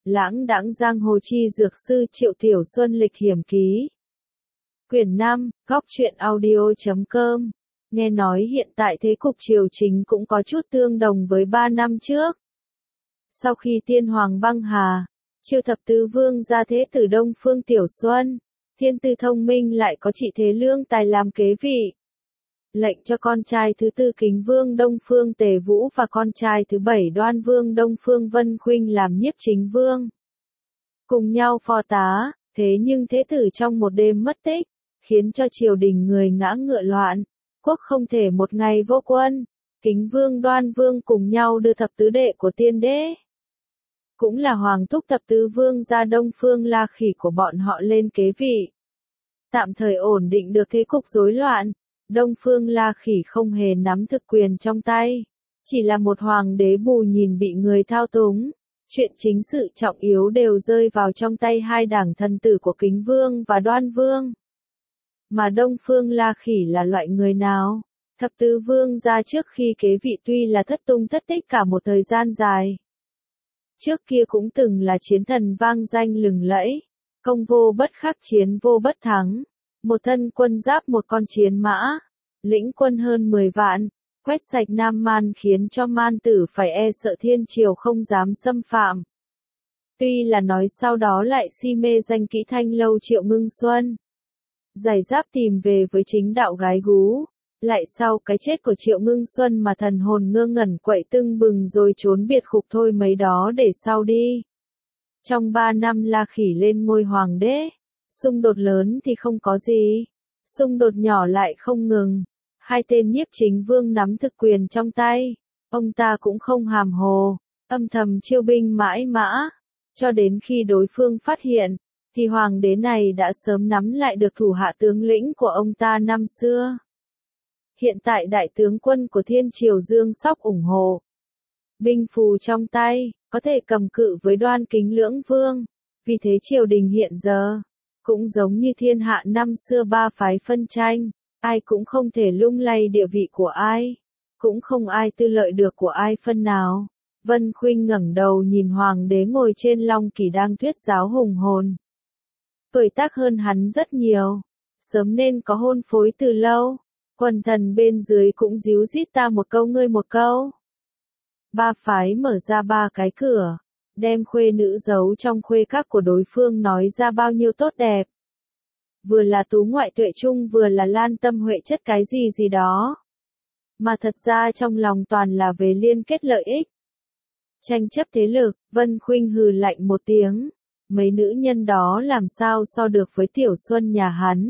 Lãng đãng giang hồ chi dược sư Triệu Tiểu Xuân lịch hiểm ký. Quyển 5, góc truyện audio.com. Nghe nói hiện tại thế cục triều chính cũng có chút tương đồng với 3 năm trước. Sau khi tiên hoàng băng hà, Triệu thập tứ vương gia thế tử Đông Phương Tiểu Xuân, thiên tư thông minh lại có trị thế lương tài làm kế vị. Lệnh cho con trai thứ tư Kính Vương Đông Phương Tề Vũ và con trai thứ 7 Đoan Vương Đông Phương Vân Khuynh làm nhiếp chính vương. Cùng nhau phò tá, thế nhưng thế tử trong một đêm mất tích, khiến cho triều đình người ngã ngựa loạn, quốc không thể một ngày vô quân. Kính Vương Đoan Vương cùng nhau đưa thập tứ đệ của tiên đế, cũng là hoàng thúc thập tứ vương gia Đông Phương La Khỉ của bọn họ lên kế vị. Tạm thời ổn định được thế cục rối loạn. Đông Phương La Khỉ không hề nắm thực quyền trong tay, chỉ là một hoàng đế bù nhìn bị người thao túng. Chuyện chính sự trọng yếu đều rơi vào trong tay hai đảng thân tử của Kính Vương và Đoan Vương. Mà Đông Phương La Khỉ là loại người nào? Thập tứ vương gia trước khi kế vị tuy là thất tung thất tích cả một thời gian dài. Trước kia cũng từng là chiến thần vang danh lừng lẫy, công vô bất khắc chiến vô bất thắng. Một thân quân giáp một con chiến mã, lĩnh quân hơn 10 vạn, quét sạch Nam Man khiến cho Man tử phải e sợ thiên triều không dám xâm phạm. Tuy là nói sau đó lại si mê danh kỹ thanh lâu Triệu Ngưng Xuân. Giải giáp tìm về với chính đạo gái gú, lại sau cái chết của Triệu Ngưng Xuân mà thần hồn ngơ ngẩn quậy tưng bừng rồi trốn biệt khục thôi mấy đó để sau đi. Trong 3 năm La Khỉ lên ngôi hoàng đế. Xung đột lớn thì không có gì, xung đột nhỏ lại không ngừng. Hai tên nhiếp chính vương nắm thực quyền trong tay, ông ta cũng không hàm hồ, âm thầm chiêu binh mãi mã, cho đến khi đối phương phát hiện, thì hoàng đế này đã sớm nắm lại được thủ hạ tướng lĩnh của ông ta năm xưa. Hiện tại đại tướng quân của Thiên Triều Dương Sóc ủng hộ, binh phù trong tay, có thể cầm cự với Đoan Kính lưỡng vương, vì thế triều đình hiện giờ cũng giống như thiên hạ năm xưa ba phái phân tranh, ai cũng không thể lung lay địa vị của ai, cũng không ai tư lợi được của ai phân nào. Vân Khuynh ngẩng đầu nhìn hoàng đế ngồi trên long kỷ đang thuyết giáo hùng hồn. Tuổi tác hơn hắn rất nhiều, sớm nên có hôn phối từ lâu, quần thần bên dưới cũng díu dít ta một câu ngươi một câu. Ba phái mở ra ba cái cửa, đem khuê nữ giấu trong khuê các của đối phương nói ra bao nhiêu tốt đẹp. Vừa là tú ngoại tuệ trung vừa là lan tâm huệ chất cái gì gì đó. Mà thật ra trong lòng toàn là về liên kết lợi ích. Tranh chấp thế lực, Vân Khuynh hừ lạnh một tiếng. Mấy nữ nhân đó làm sao so được với Tiểu Xuân nhà hắn.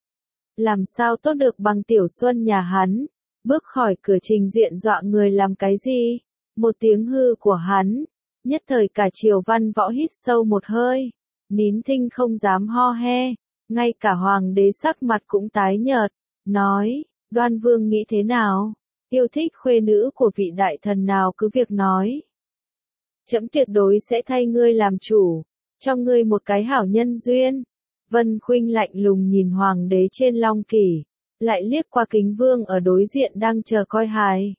Làm sao tốt được bằng Tiểu Xuân nhà hắn. Bước khỏi cửa trình diện dọa người làm cái gì. Một tiếng hư của hắn. Nhất thời cả triều văn võ hít sâu một hơi, nín thinh không dám ho he, ngay cả hoàng đế sắc mặt cũng tái nhợt, nói, Đoan Vương nghĩ thế nào, yêu thích khuê nữ của vị đại thần nào cứ việc nói. Trẫm tuyệt đối sẽ thay ngươi làm chủ, cho ngươi một cái hảo nhân duyên. Vân Khuynh lạnh lùng nhìn hoàng đế trên long kỷ, lại liếc qua Kính Vương ở đối diện đang chờ coi hài.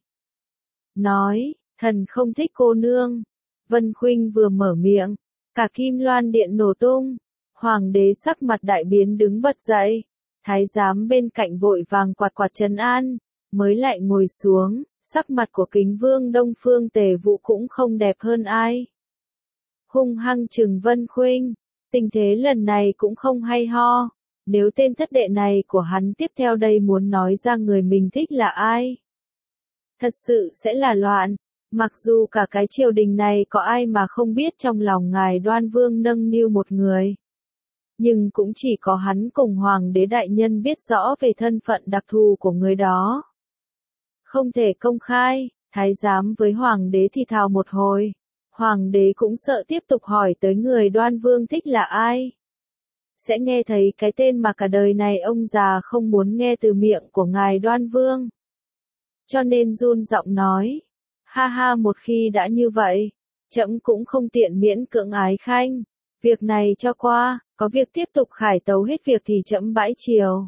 Nói, thần không thích cô nương. Vân Khuynh vừa mở miệng, cả Kim Loan điện nổ tung, hoàng đế sắc mặt đại biến đứng bật dậy, thái giám bên cạnh vội vàng quạt quạt trấn an, mới lại ngồi xuống, sắc mặt của Kính Vương Đông Phương Tề Vũ cũng không đẹp hơn ai. Hung hăng trừng Vân Khuynh, tình thế lần này cũng không hay ho, nếu tên thất đệ này của hắn tiếp theo đây muốn nói ra người mình thích là ai. Thật sự sẽ là loạn. Mặc dù cả cái triều đình này có ai mà không biết trong lòng ngài Đoan Vương nâng niu một người. Nhưng cũng chỉ có hắn cùng hoàng đế đại nhân biết rõ về thân phận đặc thù của người đó. Không thể công khai, thái giám với hoàng đế thì thào một hồi. Hoàng đế cũng sợ tiếp tục hỏi tới người Đoan Vương thích là ai. Sẽ nghe thấy cái tên mà cả đời này ông già không muốn nghe từ miệng của ngài Đoan Vương. Cho nên run giọng nói. Ha ha, một khi đã như vậy, trẫm cũng không tiện miễn cưỡng ái khanh. Việc này cho qua, có việc tiếp tục khải tấu hết việc thì trẫm bãi triều.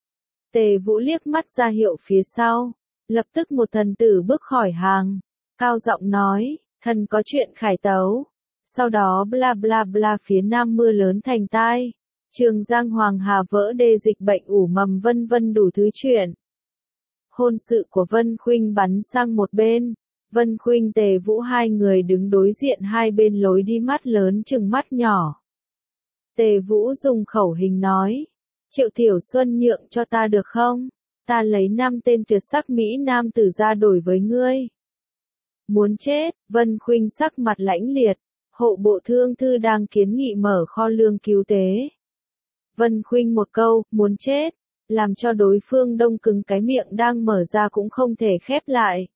Tề Vũ liếc mắt ra hiệu phía sau, lập tức một thần tử bước khỏi hàng, cao giọng nói, thần có chuyện khải tấu. Sau đó bla bla bla phía Nam mưa lớn thành tai. Trường Giang Hoàng Hà vỡ đê dịch bệnh ủ mầm vân vân đủ thứ chuyện. Hôn sự của Vân Khuynh bắn sang một bên. Vân Khuynh Tề Vũ hai người đứng đối diện hai bên lối đi, mắt lớn chừng mắt nhỏ. Tề Vũ dùng khẩu hình nói. Triệu Tiểu Xuân nhượng cho ta được không? Ta lấy 5 tên tuyệt sắc Mỹ Nam tử ra đổi với ngươi. Muốn chết, Vân Khuynh sắc mặt lãnh liệt. Hộ bộ thương thư đang kiến nghị mở kho lương cứu tế. Vân Khuynh một câu, muốn chết, làm cho đối phương đông cứng, cái miệng đang mở ra cũng không thể khép lại.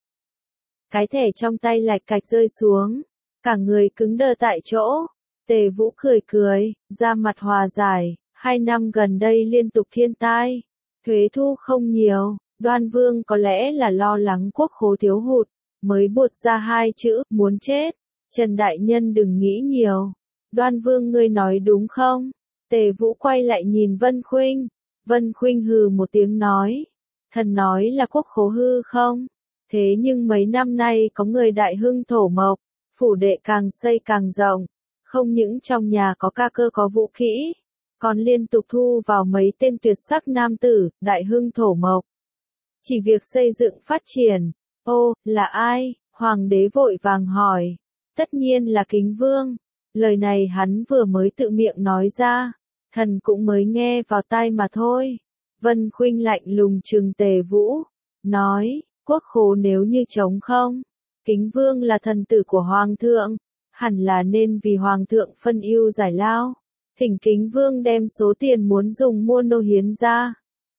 Cái thẻ trong tay lạch cạch rơi xuống, cả người cứng đơ tại chỗ. Tề Vũ cười cười, ra mặt hòa giải, 2 năm gần đây liên tục thiên tai, thuế thu không nhiều, Đoan Vương có lẽ là lo lắng quốc khố thiếu hụt, mới buột ra 2 chữ, muốn chết. Trần Đại Nhân đừng nghĩ nhiều. Đoan Vương ngươi nói đúng không? Tề Vũ quay lại nhìn Vân Khuynh. Vân Khuynh hừ một tiếng nói. Thần nói là quốc khố hư không? Thế nhưng mấy năm nay có người đại hưng thổ mộc, phủ đệ càng xây càng rộng. Không những trong nhà có ca cơ có vũ khí, còn liên tục thu vào mấy tên tuyệt sắc nam tử, đại hưng thổ mộc. Chỉ việc xây dựng phát triển. Ô, là ai? Hoàng đế vội vàng hỏi. Tất nhiên là Kính Vương. Lời này hắn vừa mới tự miệng nói ra, thần cũng mới nghe vào tai mà thôi. Vân Khuynh lạnh lùng trừng Tề Vũ, nói, quốc khố nếu như trống không, Kính Vương là thần tử của Hoàng thượng, hẳn là nên vì Hoàng thượng phân ưu giải lao, thỉnh Kính Vương đem số tiền muốn dùng mua nô hiến ra,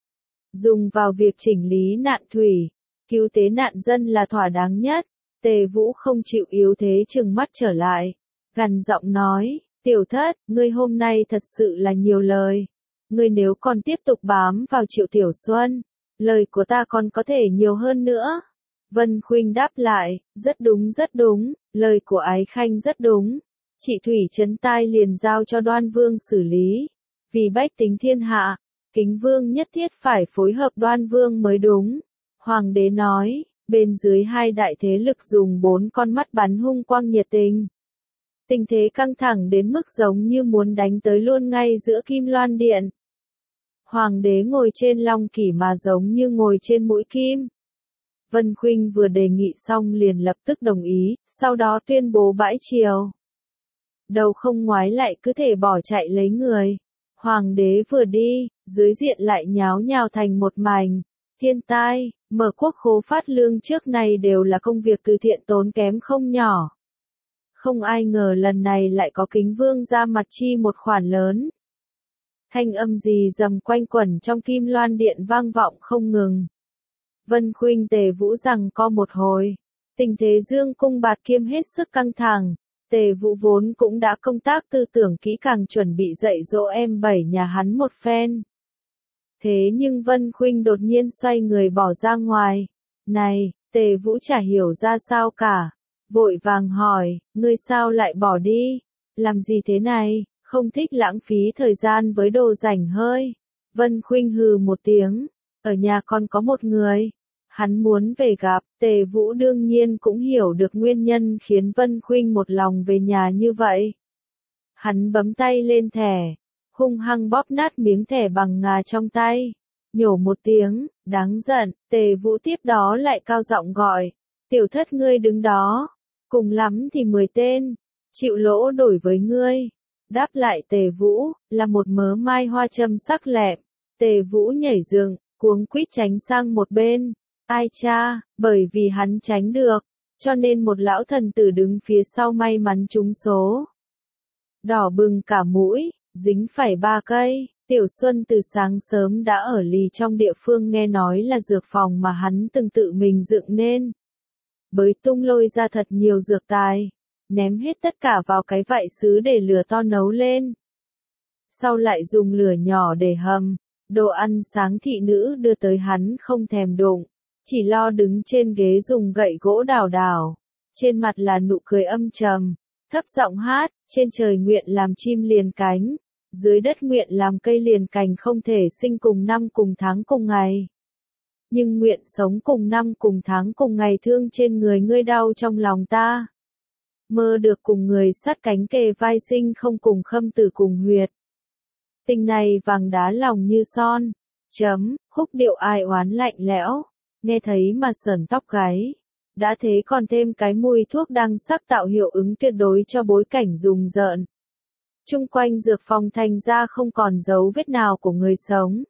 dùng vào việc chỉnh lý nạn thủy, cứu tế nạn dân là thỏa đáng nhất. Tề Vũ không chịu yếu thế trừng mắt trở lại, gằn giọng nói, Tiểu Thất, ngươi hôm nay thật sự là nhiều lời. Ngươi nếu còn tiếp tục bám vào Triệu Tiểu Xuân, lời của ta còn có thể nhiều hơn nữa. Vân Khuynh đáp lại, rất đúng, lời của Ái Khanh rất đúng. Chị Thủy trấn tai liền giao cho Đoan Vương xử lý. Vì bách tính thiên hạ, Kính Vương nhất thiết phải phối hợp Đoan Vương mới đúng. Hoàng đế nói. Bên dưới hai đại thế lực dùng 4 con mắt bắn hung quang nhiệt tình. Tình thế căng thẳng đến mức giống như muốn đánh tới luôn ngay giữa Kim Loan Điện. Hoàng đế ngồi trên long kỷ mà giống như ngồi trên mũi kim. Vân Khuynh vừa đề nghị xong liền lập tức đồng ý, sau đó tuyên bố bãi triều. Đầu không ngoái lại cứ thể bỏ chạy lấy người. Hoàng đế vừa đi, dưới diện lại nháo nhào thành một mảnh. Thiên tai, mở quốc khố phát lương trước này đều là công việc từ thiện tốn kém không nhỏ. Không ai ngờ lần này lại có Kính Vương ra mặt chi một khoản lớn. Thanh âm gì rầm quanh quẩn trong Kim Loan Điện vang vọng không ngừng. Vân Khuynh Tề Vũ giằng co một hồi. Tình thế Dương cung bạt kiếm hết sức căng thẳng. Tề Vũ vốn cũng đã công tác tư tưởng kỹ càng chuẩn bị dạy dỗ em bảy nhà hắn một phen. Thế nhưng Vân Khuynh đột nhiên xoay người bỏ ra ngoài. Này, Tề Vũ chả hiểu ra sao cả. Vội vàng hỏi, ngươi sao lại bỏ đi? Làm gì thế này? Không thích lãng phí thời gian với đồ rảnh hơi. Vân Khuynh hừ một tiếng. Ở nhà còn có một người. Hắn muốn về gặp. Tề Vũ đương nhiên cũng hiểu được nguyên nhân khiến Vân Khuynh một lòng về nhà như vậy. Hắn bấm tay lên thẻ. Hung hăng bóp nát miếng thẻ bằng ngà trong tay. Nhổ một tiếng, đáng giận, Tề Vũ tiếp đó lại cao giọng gọi. Tiểu Thất ngươi đứng đó. Cùng lắm thì 10 tên. Chịu lỗ đổi với ngươi. Đáp lại Tề Vũ, là một mớ mai hoa châm sắc lẹm. Tề Vũ nhảy dựng, cuống quýt tránh sang một bên. Ai cha, bởi vì hắn tránh được, cho nên một lão thần tử đứng phía sau may mắn trúng số. Đỏ bừng cả mũi, dính phải 3 cây. Tiểu Xuân từ sáng sớm đã ở lì trong địa phương nghe nói là dược phòng mà hắn từng tự mình dựng nên. Bới tung lôi ra thật nhiều dược tài, ném hết tất cả vào cái vại sứ để lửa to nấu lên. Sau lại dùng lửa nhỏ để hầm, đồ ăn sáng thị nữ đưa tới hắn không thèm đụng, chỉ lo đứng trên ghế dùng gậy gỗ đào đào. Trên mặt là nụ cười âm trầm, thấp giọng hát, trên trời nguyện làm chim liền cánh, dưới đất nguyện làm cây liền cành không thể sinh cùng năm cùng tháng cùng ngày. Nhưng nguyện sống cùng năm cùng tháng cùng ngày thương trên người ngươi đau trong lòng ta. mơ được cùng người sát cánh kề vai sinh không cùng khâm tử cùng huyệt. Tình này vàng đá lòng như son. Khúc điệu ai oán lạnh lẽo, nghe thấy mà sởn tóc gáy. Đã thế còn thêm cái mùi thuốc đăng sắc tạo hiệu ứng tuyệt đối cho bối cảnh rùng rợn. Chung quanh dược phòng thành ra không còn dấu vết nào của người sống.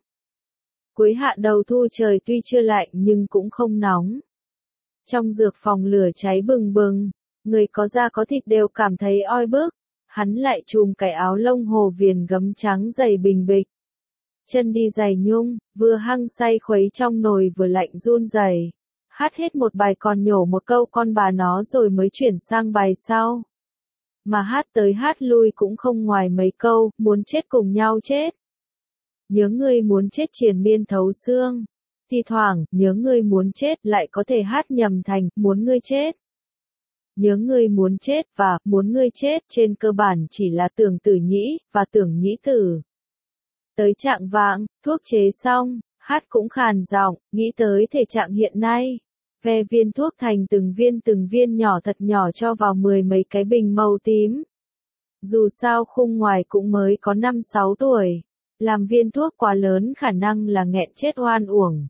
Cuối hạ đầu thu trời tuy chưa lạnh nhưng cũng không nóng. Trong dược phòng lửa cháy bừng bừng, người có da có thịt đều cảm thấy oi bức. Hắn lại chùm cái áo lông hồ viền gấm trắng dày bình bịch. Chân đi giày nhung, vừa hăng say khuấy trong nồi vừa lạnh run rẩy. Hát hết một bài còn nhổ một câu con bà nó rồi mới chuyển sang bài sau. Mà hát tới hát lui cũng không ngoài mấy câu, muốn chết cùng nhau chết. Nhớ ngươi muốn chết triền miên thấu xương. Thi thoảng, nhớ ngươi muốn chết lại có thể hát nhầm thành, muốn ngươi chết. Nhớ ngươi muốn chết và muốn ngươi chết trên cơ bản chỉ là tưởng tử nhĩ và tưởng nhĩ tử. Tới trạng vạng, thuốc chế xong, hát cũng khàn giọng, nghĩ tới thể trạng hiện nay. Ve viên thuốc thành từng viên nhỏ thật nhỏ cho vào 10 mấy cái bình màu tím. Dù sao khung ngoài cũng mới có 5-6 tuổi. Làm viên thuốc quá lớn khả năng là nghẹn chết oan uổng.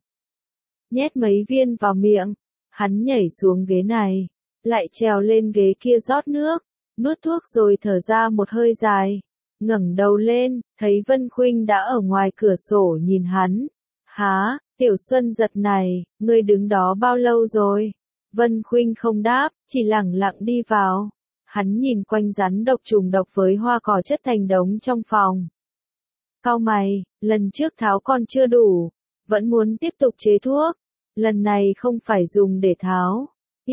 Nhét mấy viên vào miệng, hắn nhảy xuống ghế này, lại trèo lên ghế kia rót nước, nuốt thuốc rồi thở ra một hơi dài. Ngẩng đầu lên, thấy Vân Khuynh đã ở ngoài cửa sổ nhìn hắn. Há, Tiểu Xuân giật này, ngươi đứng đó bao lâu rồi? Vân Khuynh không đáp, chỉ lẳng lặng đi vào. Hắn nhìn quanh rắn độc trùng độc với hoa cỏ chất thành đống trong phòng. Cau mày, lần trước tháo còn chưa đủ, vẫn muốn tiếp tục chế thuốc. Lần này không phải dùng để tháo.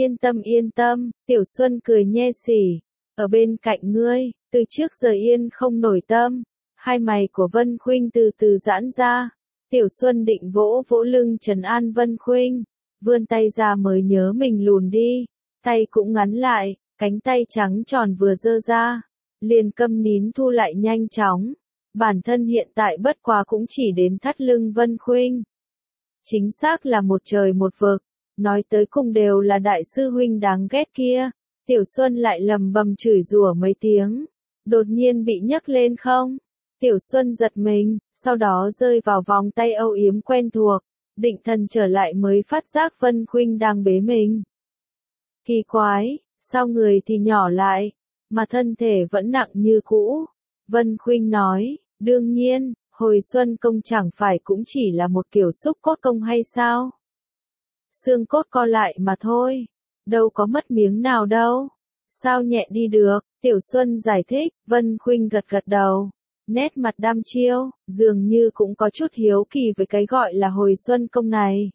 Yên tâm, Tiểu Xuân cười nhe xỉ. Ở bên cạnh ngươi, từ trước giờ yên không nổi tâm. Hai mày của Vân Khuynh từ từ giãn ra. Tiểu Xuân định vỗ vỗ lưng trấn an Vân Khuynh. Vươn tay ra mới nhớ mình lùn đi. Tay cũng ngắn lại, cánh tay trắng tròn vừa giơ ra. Liền câm nín thu lại nhanh chóng. Bản thân hiện tại bất quá cũng chỉ đến thắt lưng Vân Khuynh. Chính xác là một trời một vực. Nói tới cùng đều là đại sư huynh đáng ghét kia. Tiểu Xuân lại lầm bầm chửi rủa mấy tiếng. Đột nhiên bị nhấc lên không? Tiểu Xuân giật mình, sau đó rơi vào vòng tay âu yếm quen thuộc. Định thần trở lại mới phát giác Vân Khuynh đang bế mình. Kỳ quái, sao người thì nhỏ lại, mà thân thể vẫn nặng như cũ. Vân Khuynh nói, đương nhiên, hồi xuân công chẳng phải cũng chỉ là một kiểu xúc cốt công hay sao? Xương cốt co lại mà thôi, đâu có mất miếng nào đâu. Sao nhẹ đi được? Tiểu Xuân giải thích. Vân Khuynh gật gật đầu, nét mặt đăm chiêu, dường như cũng có chút hiếu kỳ với cái gọi là hồi xuân công này.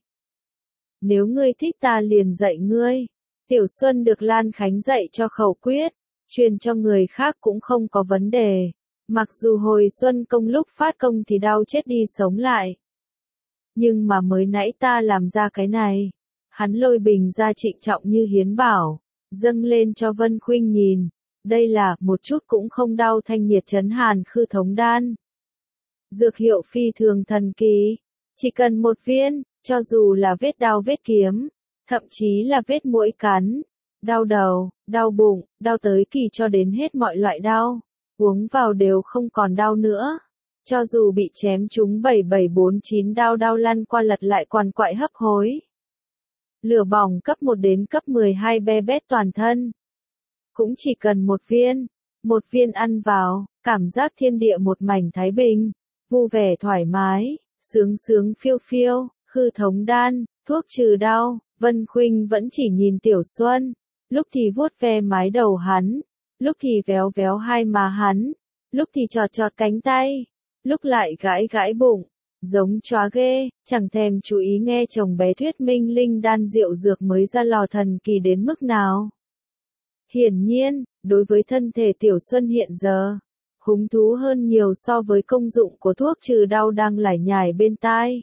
Nếu ngươi thích ta liền dạy ngươi. Tiểu Xuân được Lan Khánh dạy cho khẩu quyết, truyền cho người khác cũng không có vấn đề. Mặc dù hồi xuân công lúc phát công thì đau chết đi sống lại. Nhưng mà mới nãy ta làm ra cái này. Hắn lôi bình ra trịnh trọng như hiến bảo, dâng lên cho Vân Khuynh nhìn. Đây là một chút cũng không đau thanh nhiệt trấn hàn khư thống đan. Dược hiệu phi thường thần kỳ. Chỉ cần một viên, cho dù là vết đao vết kiếm, thậm chí là vết muỗi cắn, đau đầu, đau bụng, đau tới kỳ cho đến hết mọi loại đau. Uống vào đều không còn đau nữa. Cho dù bị chém trúng 7749 đau đau lăn qua lật lại quằn quại hấp hối. Lửa bỏng cấp 1 đến cấp 12 be bét toàn thân. Cũng chỉ cần một viên ăn vào, cảm giác thiên địa một mảnh thái bình, vui vẻ thoải mái, sướng sướng phiêu phiêu, khư thống đan, thuốc trừ đau. Vân Khuynh vẫn chỉ nhìn Tiểu Xuân, lúc thì vuốt ve mái đầu hắn, lúc thì véo véo hai má hắn, lúc thì chọt chọt cánh tay, lúc lại gãi gãi bụng, giống chó ghê, chẳng thèm chú ý nghe chồng bé thuyết minh linh đan rượu dược mới ra lò thần kỳ đến mức nào. Hiển nhiên, đối với thân thể Tiểu Xuân hiện giờ, hứng thú hơn nhiều so với công dụng của thuốc trừ đau đang lải nhải bên tai.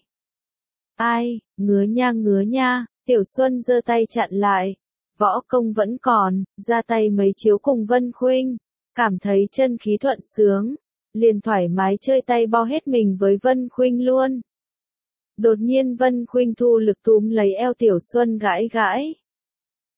Ai, ngứa nha, Tiểu Xuân giơ tay chặn lại. Võ công vẫn còn, ra tay mấy chiếu cùng Vân Khuynh, cảm thấy chân khí thuận sướng, liền thoải mái chơi tay bao hết mình với Vân Khuynh luôn. Đột nhiên Vân Khuynh thu lực túm lấy eo Tiểu Xuân gãi gãi.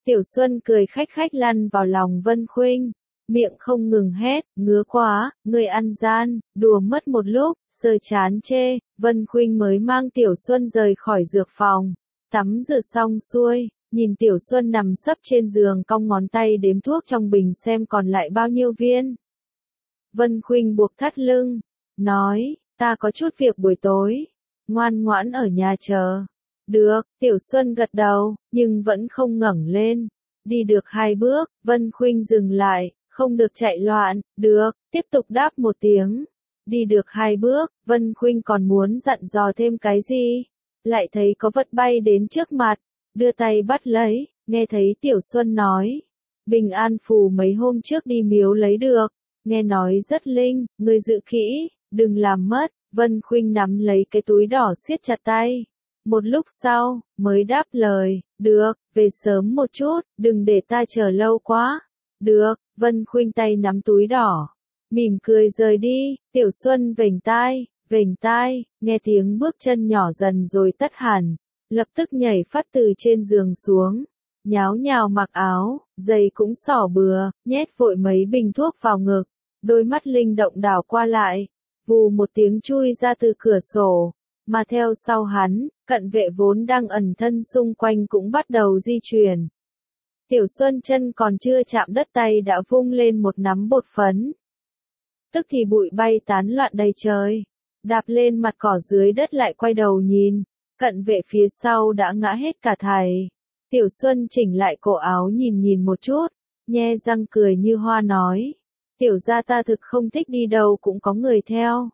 Tiểu Xuân cười khách khách lăn vào lòng Vân Khuynh, miệng không ngừng hét, ngứa quá, người ăn gian, đùa mất một lúc, sờ chán chê, Vân Khuynh mới mang Tiểu Xuân rời khỏi dược phòng, tắm rửa xong xuôi, nhìn Tiểu Xuân nằm sấp trên giường cong ngón tay đếm thuốc trong bình xem còn lại bao nhiêu viên. Vân Khuynh buộc thắt lưng, nói, ta có chút việc buổi tối, ngoan ngoãn ở nhà chờ. Được, Tiểu Xuân gật đầu, nhưng vẫn không ngẩng lên. Đi được 2 bước, Vân Khuynh dừng lại, không được chạy loạn, được, tiếp tục đáp một tiếng. Đi được 2 bước, Vân Khuynh còn muốn dặn dò thêm cái gì, lại thấy có vật bay đến trước mặt, đưa tay bắt lấy, nghe thấy Tiểu Xuân nói. Bình an phù mấy hôm trước đi miếu lấy được, nghe nói rất linh, ngươi giữ kỹ, đừng làm mất. Vân Khuynh nắm lấy cái túi đỏ siết chặt tay. Một lúc sau, mới đáp lời, được, về sớm một chút, đừng để ta chờ lâu quá. Được, Vân Khuynh tay nắm túi đỏ, mỉm cười rời đi. Tiểu Xuân vểnh tai, nghe tiếng bước chân nhỏ dần rồi tắt hẳn, lập tức nhảy phát từ trên giường xuống, nháo nhào mặc áo, giày cũng xỏ bừa, nhét vội mấy bình thuốc vào ngực, đôi mắt linh động đảo qua lại, vù một tiếng chui ra từ cửa sổ, mà theo sau hắn, cận vệ vốn đang ẩn thân xung quanh cũng bắt đầu di chuyển. Tiểu Xuân chân còn chưa chạm đất tay đã vung lên một nắm bột phấn. Tức thì bụi bay tán loạn đầy trời, đạp lên mặt cỏ dưới đất lại quay đầu nhìn, cận vệ phía sau đã ngã hết cả thảy. Tiểu Xuân chỉnh lại cổ áo nhìn một chút, nhe răng cười như hoa nói, tiểu gia ta thực không thích đi đâu cũng có người theo.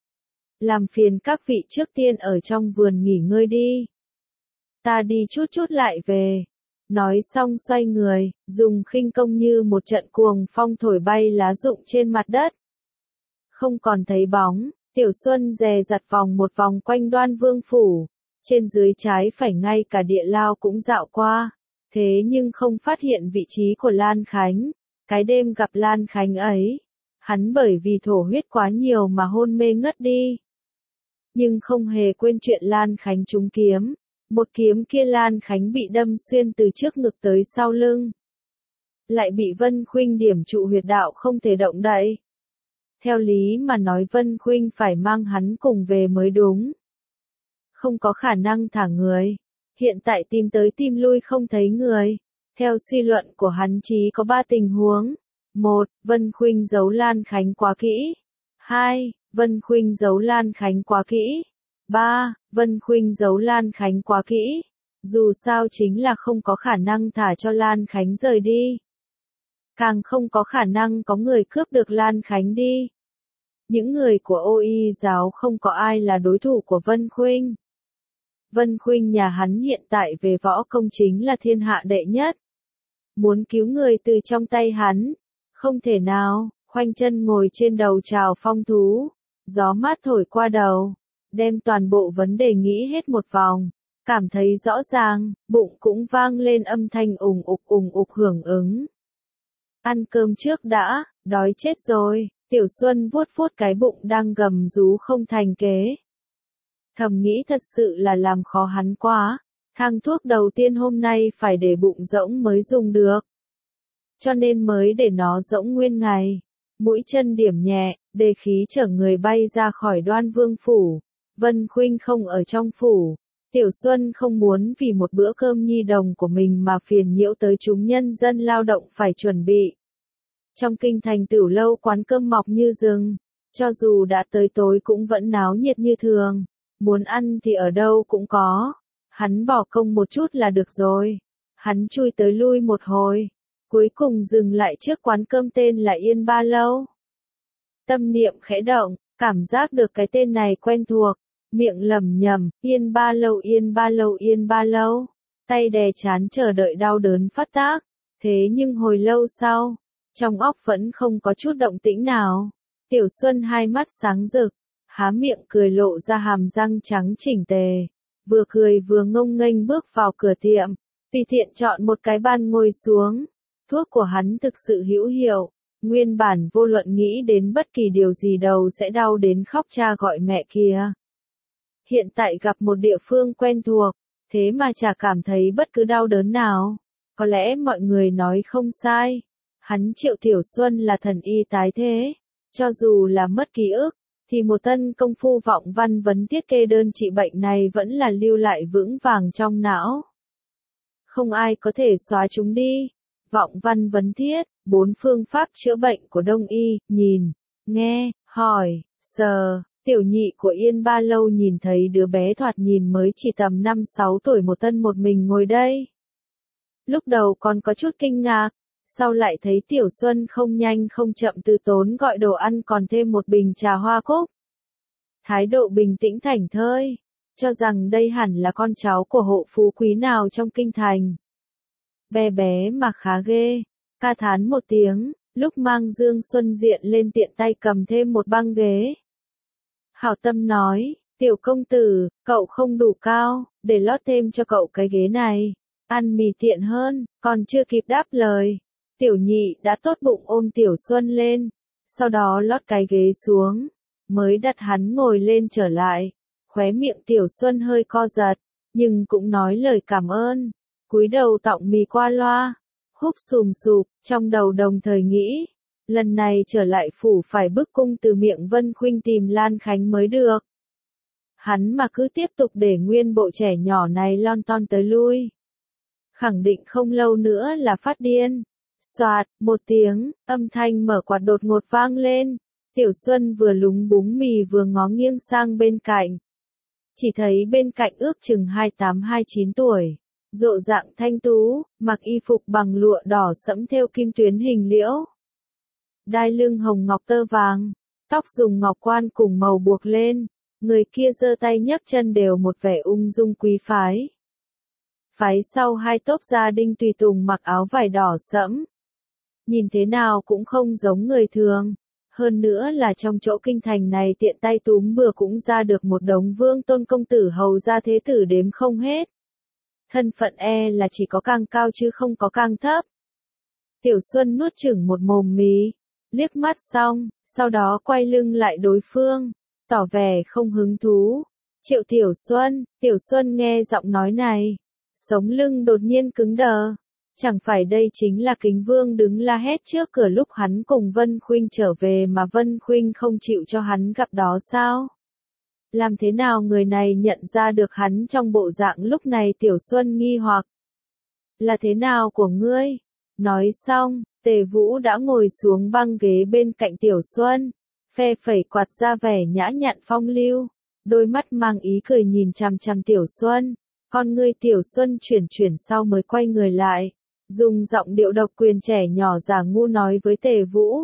Làm phiền các vị trước tiên ở trong vườn nghỉ ngơi đi. Ta đi chút lại về. Nói xong xoay người, dùng khinh công như một trận cuồng phong thổi bay lá rụng trên mặt đất. Không còn thấy bóng, Tiểu Xuân dè dặt vòng một vòng quanh Đoan Vương phủ, trên dưới trái phải ngay cả địa lao cũng dạo qua, thế nhưng không phát hiện vị trí của Lan Khánh. Cái đêm gặp Lan Khánh ấy, hắn bởi vì thổ huyết quá nhiều mà hôn mê ngất đi. Nhưng không hề quên chuyện Lan Khánh trúng kiếm. Một kiếm kia Lan Khánh bị đâm xuyên từ trước ngực tới sau lưng. Lại bị Vân Khuynh điểm trụ huyệt đạo không thể động đậy. Theo lý mà nói Vân Khuynh phải mang hắn cùng về mới đúng. Không có khả năng thả người. Hiện tại tìm tới tìm lui không thấy người. Theo suy luận của hắn chỉ có 3 tình huống. 1. Vân Khuynh giấu Lan Khánh quá kỹ. 2. Vân Khuynh giấu Lan Khánh quá kỹ. 3. Vân Khuynh giấu Lan Khánh quá kỹ. Dù sao chính là không có khả năng thả cho Lan Khánh rời đi. Càng không có khả năng có người cướp được Lan Khánh đi. Những người của Ô Y giáo không có ai là đối thủ của Vân Khuynh. Vân Khuynh nhà hắn hiện tại về võ công chính là thiên hạ đệ nhất. Muốn cứu người từ trong tay hắn, không thể nào. Khoanh chân ngồi trên đầu chào phong thú, gió mát thổi qua đầu, đem toàn bộ vấn đề nghĩ hết một vòng, cảm thấy rõ ràng, bụng cũng vang lên âm thanh ùng ục hưởng ứng. Ăn cơm trước đã, đói chết rồi. Tiểu Xuân vuốt vuốt cái bụng đang gầm rú không thành kế. Thầm nghĩ thật sự là làm khó hắn quá, thang thuốc đầu tiên hôm nay phải để bụng rỗng mới dùng được. Cho nên mới để nó rỗng nguyên ngày. Mũi chân điểm nhẹ, đề khí chở người bay ra khỏi Đoan Vương phủ. Vân Khuynh không ở trong phủ. Tiểu Xuân không muốn vì một bữa cơm nhi đồng của mình mà phiền nhiễu tới chúng nhân dân lao động phải chuẩn bị. Trong kinh thành Tửu lâu quán cơm mọc như rừng, cho dù đã tới tối cũng vẫn náo nhiệt như thường, muốn ăn thì ở đâu cũng có. Hắn bỏ công một chút là được rồi. Hắn chui tới lui một hồi, cuối cùng dừng lại trước quán cơm tên là Yên Ba Lâu. Tâm niệm khẽ động, cảm giác được cái tên này quen thuộc, miệng lẩm nhẩm, Yên Ba Lâu, Yên Ba Lâu, Yên Ba Lâu. Tay đè trán chờ đợi đau đớn phát tác, thế nhưng hồi lâu sau, trong óc vẫn không có chút động tĩnh nào. Tiểu Xuân hai mắt sáng rực, há miệng cười lộ ra hàm răng trắng chỉnh tề, vừa cười vừa ngông nghênh bước vào cửa tiệm, tùy tiện chọn một cái bàn ngồi xuống. Thuốc của hắn thực sự hữu hiệu, nguyên bản vô luận nghĩ đến bất kỳ điều gì đầu sẽ đau đến khóc cha gọi mẹ kia. Hiện tại gặp một địa phương quen thuộc, thế mà chả cảm thấy bất cứ đau đớn nào. Có lẽ mọi người nói không sai. Hắn Triệu Tiểu Xuân là thần y tái thế. Cho dù là mất ký ức, thì một tân công phu vọng văn vấn thiết kê đơn trị bệnh này vẫn là lưu lại vững vàng trong não. Không ai có thể xóa chúng đi. Vọng văn vấn thiết, 4 phương pháp chữa bệnh của Đông y, nhìn, nghe, hỏi, sờ. Tiểu nhị của Yên Ba Lâu nhìn thấy đứa bé thoạt nhìn mới chỉ tầm 5-6 tuổi một tân một mình ngồi đây. Lúc đầu còn có chút kinh ngạc, sau lại thấy Tiểu Xuân không nhanh không chậm từ tốn gọi đồ ăn còn thêm một bình trà hoa cúc. Thái độ bình tĩnh thảnh thơi, cho rằng đây hẳn là con cháu của hộ phú quý nào trong kinh thành. Bé bé mà khá ghê, ca thán một tiếng, lúc mang Dương Xuân Diện lên tiện tay cầm thêm một băng ghế. Hảo tâm nói, Tiểu công tử, cậu không đủ cao, để lót thêm cho cậu cái ghế này, ăn mì tiện hơn, còn chưa kịp đáp lời. Tiểu nhị đã tốt bụng ôm Tiểu Xuân lên, sau đó lót cái ghế xuống, mới đặt hắn ngồi lên trở lại. Khóe miệng Tiểu Xuân hơi co giật, nhưng cũng nói lời cảm ơn, cúi đầu tọng mì qua loa, húp sùm sụp, trong đầu đồng thời nghĩ, lần này trở lại phủ phải bức cung từ miệng Vân Khuynh tìm Lan Khánh mới được. Hắn mà cứ tiếp tục để nguyên bộ trẻ nhỏ này lon ton tới lui, khẳng định không lâu nữa là phát điên. Soạt, một tiếng, âm thanh mở quạt đột ngột vang lên. Tiểu Xuân vừa lúng búng mì vừa ngó nghiêng sang bên cạnh. Chỉ thấy bên cạnh ước chừng 28-29 tuổi, rộ dạng thanh tú, mặc y phục bằng lụa đỏ sẫm thêu kim tuyến hình liễu. Đai lưng hồng ngọc tơ vàng, tóc dùng ngọc quan cùng màu buộc lên, người kia giơ tay nhấc chân đều một vẻ ung dung quý phái. Phái sau hai tốp gia đinh tùy tùng mặc áo vải đỏ sẫm. Nhìn thế nào cũng không giống người thường. Hơn nữa là trong chỗ kinh thành này tiện tay túm bừa cũng ra được một đống vương tôn công tử hầu gia thế tử đếm không hết. Thân phận là chỉ có càng cao chứ không có càng thấp. Tiểu Xuân nuốt chửng một mồm mì, liếc mắt xong, sau đó quay lưng lại đối phương, tỏ vẻ không hứng thú. Triệu Tiểu Xuân nghe giọng nói này, sống lưng đột nhiên cứng đờ. Chẳng phải đây chính là Kính Vương đứng la hét trước cửa lúc hắn cùng Vân Khuynh trở về mà Vân Khuynh không chịu cho hắn gặp đó sao? Làm thế nào người này nhận ra được hắn trong bộ dạng lúc này? Tiểu Xuân nghi hoặc. Là thế nào của ngươi? Nói xong, Tề Vũ đã ngồi xuống băng ghế bên cạnh Tiểu Xuân, phe phẩy quạt ra vẻ nhã nhặn phong lưu, đôi mắt mang ý cười nhìn chằm chằm Tiểu Xuân. Con ngươi Tiểu Xuân chuyển sau mới quay người lại, dùng giọng điệu độc quyền trẻ nhỏ giả ngu nói với Tề Vũ.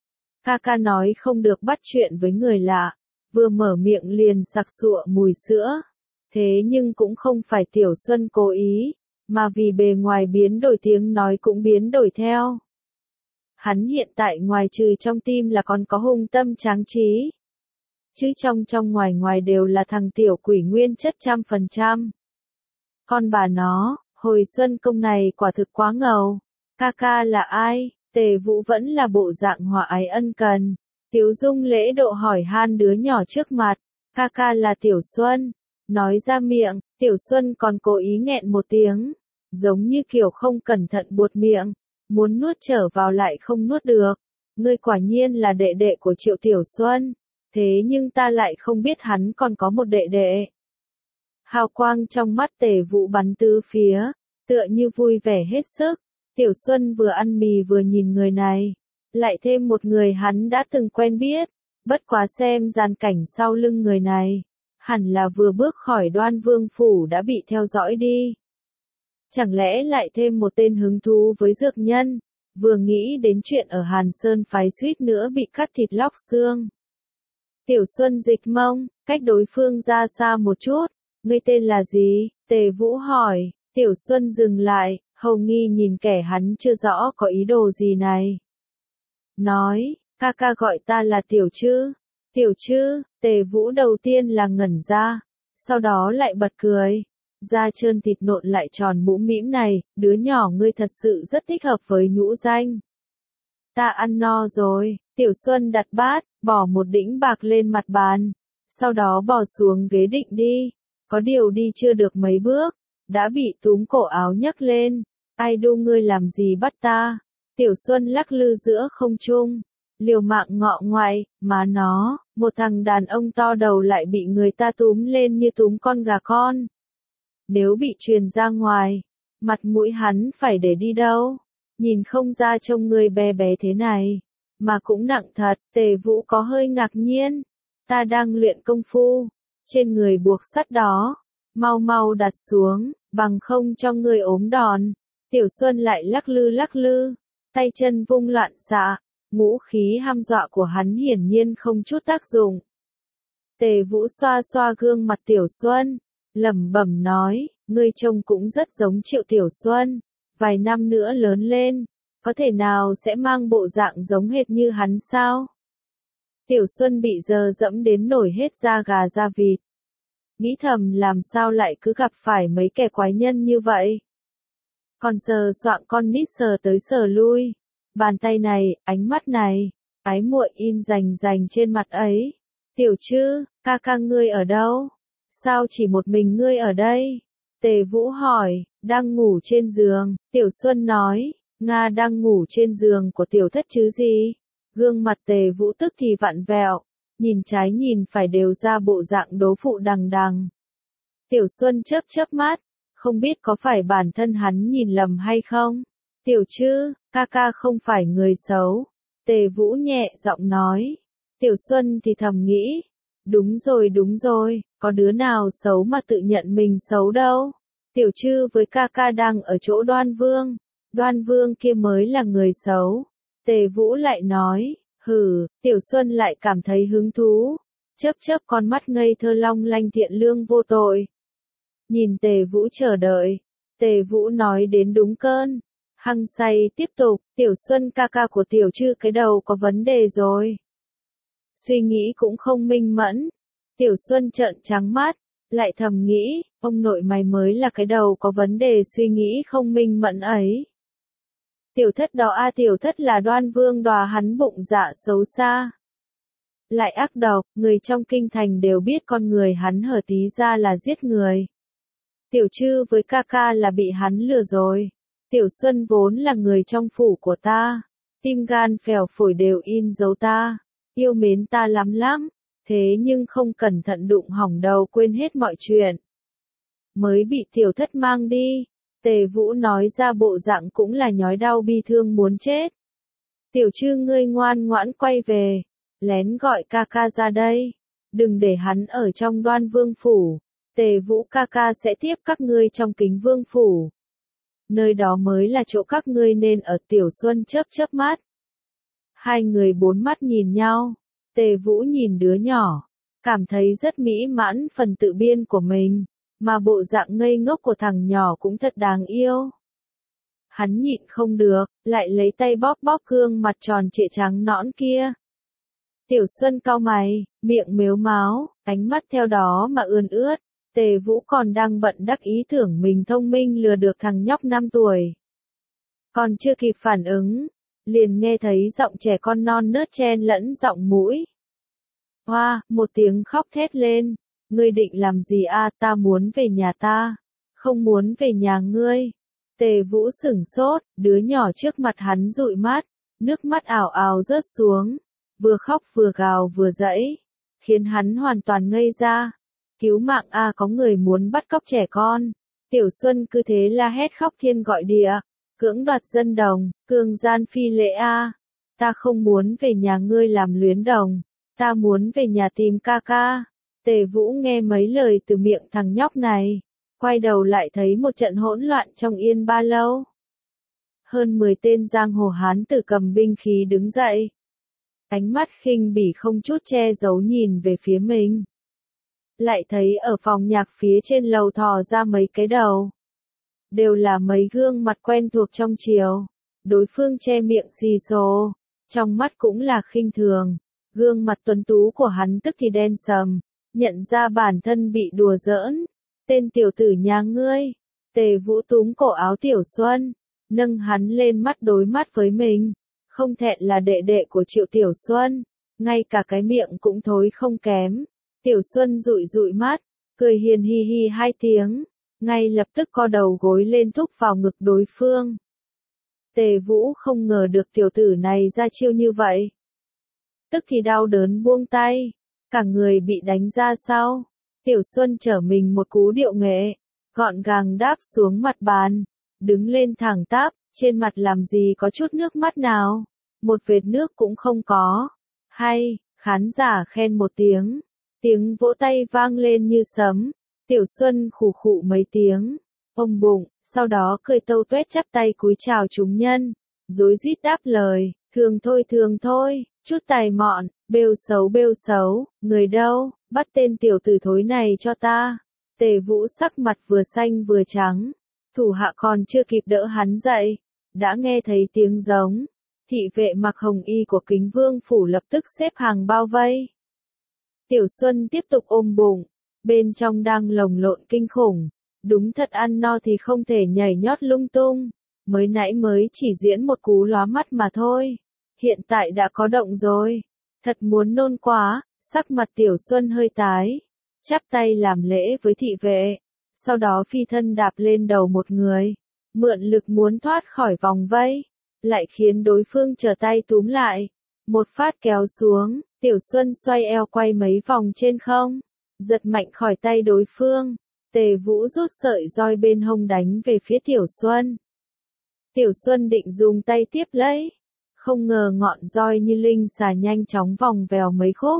Ca nói không được bắt chuyện với người lạ, vừa mở miệng liền sặc sụa mùi sữa. Thế nhưng cũng không phải Tiểu Xuân cố ý, mà vì bề ngoài biến đổi tiếng nói cũng biến đổi theo. Hắn hiện tại ngoài trừ trong tim là còn có hung tâm tráng trí. Chứ trong ngoài đều là thằng tiểu quỷ nguyên chất 100%. Con bà nó, hồi xuân công này quả thực quá ngầu. Ca là ai? Tề Vũ vẫn là bộ dạng hòa ái ân cần. Tiếu Dung lễ độ hỏi han đứa nhỏ trước mặt. Ca là Tiểu Xuân. Nói ra miệng, Tiểu Xuân còn cố ý nghẹn một tiếng. Giống như kiểu không cẩn thận buột miệng. Muốn nuốt trở vào lại không nuốt được. Ngươi quả nhiên là đệ đệ của Triệu Tiểu Xuân. Thế nhưng ta lại không biết hắn còn có một đệ đệ. Hào quang trong mắt Tề Vũ bắn tứ phía, tựa như vui vẻ hết sức. Tiểu Xuân vừa ăn mì vừa nhìn người này, lại thêm một người hắn đã từng quen biết, bất quá xem dàn cảnh sau lưng người này, hẳn là vừa bước khỏi Đoan Vương phủ đã bị theo dõi đi. Chẳng lẽ lại thêm một tên hứng thú với dược nhân, vừa nghĩ đến chuyện ở Hàn Sơn phái suýt nữa bị cắt thịt lóc xương. Tiểu Xuân dịch mông, cách đối phương ra xa một chút. Ngươi tên là gì? Tề Vũ hỏi. Tiểu Xuân dừng lại, hầu nghi nhìn kẻ hắn chưa rõ có ý đồ gì này. Nói, ca gọi ta là Tiểu Trư. Tiểu Trư, Tề Vũ đầu tiên là ngẩn ra, sau đó lại bật cười. Da trơn thịt nộn lại tròn mũm mĩm này, đứa nhỏ ngươi thật sự rất thích hợp với nhũ danh. Ta ăn no rồi. Tiểu Xuân đặt bát, bỏ một đĩnh bạc lên mặt bàn, sau đó bỏ xuống ghế định đi. Có điều đi chưa được mấy bước, đã bị túm cổ áo nhấc lên, Ai đu ngươi làm gì bắt ta? Tiểu Xuân lắc lư giữa không trung, liều mạng ngọ ngoại, má nó, một thằng đàn ông to đầu lại bị người ta túm lên như túm con gà con. Nếu bị truyền ra ngoài, mặt mũi hắn phải để đi đâu? Nhìn không ra trông ngươi bé bé thế này, mà cũng nặng thật. Tề Vũ có hơi ngạc nhiên. Ta đang luyện công phu, trên người buộc sắt đó, mau mau đặt xuống, bằng không cho ngươi ốm đòn. Tiểu Xuân lại lắc lư, tay chân vung loạn xạ, ngũ khí hăm dọa của hắn hiển nhiên không chút tác dụng. Tề Vũ xoa xoa gương mặt Tiểu Xuân, lẩm bẩm nói, ngươi trông cũng rất giống Triệu Tiểu Xuân, vài năm nữa lớn lên, có thể nào sẽ mang bộ dạng giống hệt như hắn sao? Tiểu Xuân bị dơ dẫm đến nổi hết da gà da vịt. Nghĩ thầm làm sao lại cứ gặp phải mấy kẻ quái nhân như vậy. Còn sờ soạng con nít sờ tới sờ lui. Bàn tay này, ánh mắt này, ái muội in rành rành trên mặt ấy. Tiểu Trư, ca ca ngươi ở đâu? Sao chỉ một mình ngươi ở đây? Tề Vũ hỏi, đang ngủ trên giường. Tiểu Xuân nói, Nga đang ngủ trên giường của tiểu thất chứ gì? Gương mặt Tề Vũ tức thì vặn vẹo, nhìn trái nhìn phải đều ra bộ dạng đố phụ đằng đằng. Tiểu Xuân chớp chớp mắt, không biết có phải bản thân hắn nhìn lầm hay không? Tiểu Trư, ca ca không phải người xấu. Tề Vũ nhẹ giọng nói. Tiểu Xuân thì thầm nghĩ, đúng rồi, có đứa nào xấu mà tự nhận mình xấu đâu. Tiểu Trư với ca ca đang ở chỗ Đoan Vương kia mới là người xấu. Tề Vũ lại nói, Tiểu Xuân lại cảm thấy hứng thú, chớp chớp con mắt ngây thơ long lanh thiện lương vô tội. Nhìn Tề Vũ chờ đợi, Tề Vũ nói đến đúng cơn, hăng say tiếp tục, Tiểu Xuân ca ca của Tiểu Trư cái đầu có vấn đề rồi. Suy nghĩ cũng không minh mẫn, Tiểu Xuân trợn trắng mắt, lại thầm nghĩ, ông nội mày mới là cái đầu có vấn đề suy nghĩ không minh mẫn ấy. Tiểu thất đó tiểu thất là Đoan Vương đòa hắn bụng dạ xấu xa. Lại ác độc, người trong kinh thành đều biết con người hắn hở tí ra là giết người. Tiểu Trư với ca ca là bị hắn lừa rồi. Tiểu Xuân vốn là người trong phủ của ta. Tim gan phèo phổi đều in dấu ta. Yêu mến ta lắm. Thế nhưng không cẩn thận đụng hỏng đầu quên hết mọi chuyện. Mới bị tiểu thất mang đi. Tề Vũ nói ra bộ dạng cũng là nhói đau bi thương muốn chết. Tiểu Trư ngươi ngoan ngoãn quay về. Lén gọi ca ca ra đây. Đừng để hắn ở trong Đoan Vương phủ. Tề Vũ ca ca sẽ tiếp các ngươi trong Kính Vương phủ. Nơi đó mới là chỗ các ngươi nên ở. Tiểu Xuân chớp chớp mắt. Hai người bốn mắt nhìn nhau. Tề Vũ nhìn đứa nhỏ, cảm thấy rất mỹ mãn phần tự biên của mình, mà bộ dạng ngây ngốc của thằng nhỏ cũng thật đáng yêu. Hắn nhịn không được, lại lấy tay bóp bóp gương mặt tròn trịa trắng nõn kia. Tiểu Xuân cau mày, miệng mếu máo, ánh mắt theo đó mà ươn ướt. Tề Vũ còn đang bận đắc ý tưởng mình thông minh lừa được thằng nhóc 5 tuổi. Còn chưa kịp phản ứng, liền nghe thấy giọng trẻ con non nớt chen lẫn giọng mũi. Hoa, một tiếng khóc thét lên. Ngươi định làm gì ta muốn về nhà ta. Không muốn về nhà ngươi. Tề Vũ sửng sốt, đứa nhỏ trước mặt hắn dụi mắt. Nước mắt ảo ảo rớt xuống. Vừa khóc vừa gào vừa dãy. Khiến hắn hoàn toàn ngây ra. Cứu mạng có người muốn bắt cóc trẻ con. Tiểu Xuân cứ thế la hét khóc thiên gọi địa. Cưỡng đoạt dân đồng, cường gian phi lễ Ta không muốn về nhà ngươi làm luyến đồng. Ta muốn về nhà tìm ca ca. Tề Vũ nghe mấy lời từ miệng thằng nhóc này. Quay đầu lại thấy một trận hỗn loạn trong Yên Ba Lâu. Hơn 10 tên giang hồ hán tử cầm binh khí đứng dậy. Ánh mắt khinh bỉ không chút che giấu nhìn về phía mình. Lại thấy ở phòng nhạc phía trên lầu thò ra mấy cái đầu. Đều là mấy gương mặt quen thuộc trong triều. Đối phương che miệng xì xồ, trong mắt cũng là khinh thường. Gương mặt tuấn tú của hắn tức thì đen sầm, nhận ra bản thân bị đùa giỡn. Tên tiểu tử nhà ngươi. Tề Vũ túm cổ áo Tiểu Xuân, nâng hắn lên mắt đối mắt với mình. Không thẹn là đệ đệ của Triệu Tiểu Xuân, ngay cả cái miệng cũng thối không kém. Tiểu Xuân dụi dụi mắt, cười hiền hi hi 2 tiếng. ngay lập tức co đầu gối lên thúc vào ngực đối phương. Tề Vũ không ngờ được tiểu tử này ra chiêu như vậy. Tức thì đau đớn buông tay, cả người bị đánh ra sau. Tiểu Xuân trở mình một cú điệu nghệ, gọn gàng đáp xuống mặt bàn, đứng lên thẳng tắp, trên mặt làm gì có chút nước mắt nào, một vệt nước cũng không có. Hay, khán giả khen một tiếng, tiếng vỗ tay vang lên như sấm. Tiểu Xuân khụ khụ mấy tiếng, ôm bụng, sau đó cười tâu tuét chắp tay cúi chào chúng nhân, rối rít đáp lời, thường thôi, chút tài mọn, bêu xấu, người đâu, bắt tên tiểu tử thối này cho ta. Tề Vũ sắc mặt vừa xanh vừa trắng, thủ hạ còn chưa kịp đỡ hắn dậy, đã nghe thấy tiếng giống. Thị vệ mặc hồng y của Kính Vương phủ lập tức xếp hàng bao vây. Tiểu Xuân tiếp tục ôm bụng, bên trong đang lồng lộn kinh khủng, đúng thật ăn no thì không thể nhảy nhót lung tung, mới nãy mới chỉ diễn một cú lóa mắt mà thôi, hiện tại đã có động rồi, thật muốn nôn quá. Sắc mặt Tiểu Xuân hơi tái, chắp tay làm lễ với thị vệ, sau đó phi thân đạp lên đầu một người, mượn lực muốn thoát khỏi vòng vây, lại khiến đối phương trở tay túm lại, một phát kéo xuống. Tiểu Xuân xoay eo quay mấy vòng trên không, giật mạnh khỏi tay đối phương. Tề Vũ rút sợi roi bên hông đánh về phía Tiểu Xuân. Tiểu Xuân định dùng tay tiếp lấy, không ngờ ngọn roi như linh xà nhanh chóng vòng vèo mấy khúc,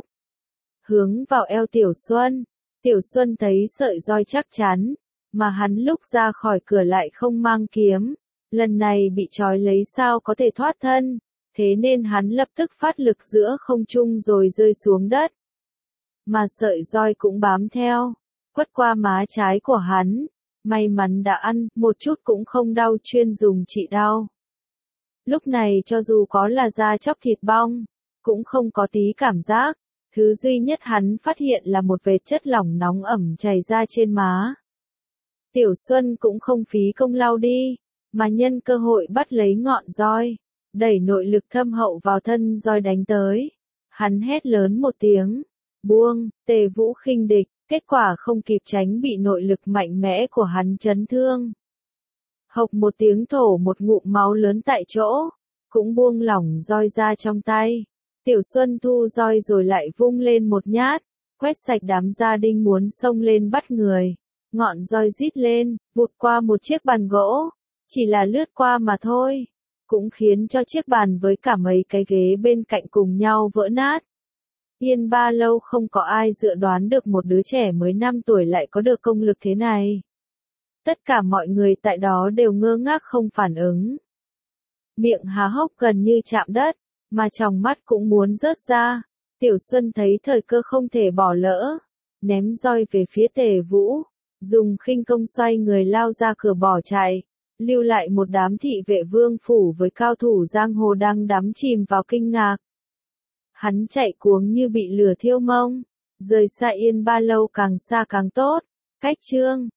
hướng vào eo Tiểu Xuân. Tiểu Xuân thấy sợi roi chắc chắn, mà hắn lúc ra khỏi cửa lại không mang kiếm, lần này bị trói lấy sao có thể thoát thân, thế nên hắn lập tức phát lực giữa không trung rồi rơi xuống đất. Mà sợi roi cũng bám theo, quất qua má trái của hắn, may mắn đã ăn, một chút cũng không đau, chuyên dùng trị đau. Lúc này cho dù có là da chóc thịt bong, cũng không có tí cảm giác. Thứ duy nhất hắn phát hiện là một vệt chất lỏng nóng ẩm chảy ra trên má. Tiểu Xuân cũng không phí công lau đi, mà nhân cơ hội bắt lấy ngọn roi, đẩy nội lực thâm hậu vào thân roi đánh tới. Hắn hét lớn một tiếng, buông. Tề Vũ khinh địch, kết quả không kịp tránh bị nội lực mạnh mẽ của hắn chấn thương. Hộc một tiếng thổ một ngụm máu lớn tại chỗ, cũng buông lỏng roi ra trong tay. Tiểu Xuân thu roi rồi lại vung lên một nhát, quét sạch đám gia đinh muốn xông lên bắt người. Ngọn roi rít lên, vụt qua một chiếc bàn gỗ, chỉ là lướt qua mà thôi, cũng khiến cho chiếc bàn với cả mấy cái ghế bên cạnh cùng nhau vỡ nát. Yên Ba Lâu không có ai dự đoán được một đứa trẻ mới 5 tuổi lại có được công lực thế này. Tất cả mọi người tại đó đều ngơ ngác không phản ứng. Miệng há hốc gần như chạm đất, mà tròng mắt cũng muốn rớt ra. Tiểu Xuân thấy thời cơ không thể bỏ lỡ, ném roi về phía Tề Vũ, dùng khinh công xoay người lao ra cửa bỏ chạy, lưu lại một đám thị vệ vương phủ với cao thủ giang hồ đang đắm chìm vào kinh ngạc. Hắn chạy cuống như bị lửa thiêu mông, rời xa Yên Ba Lâu càng xa càng tốt. Cách chương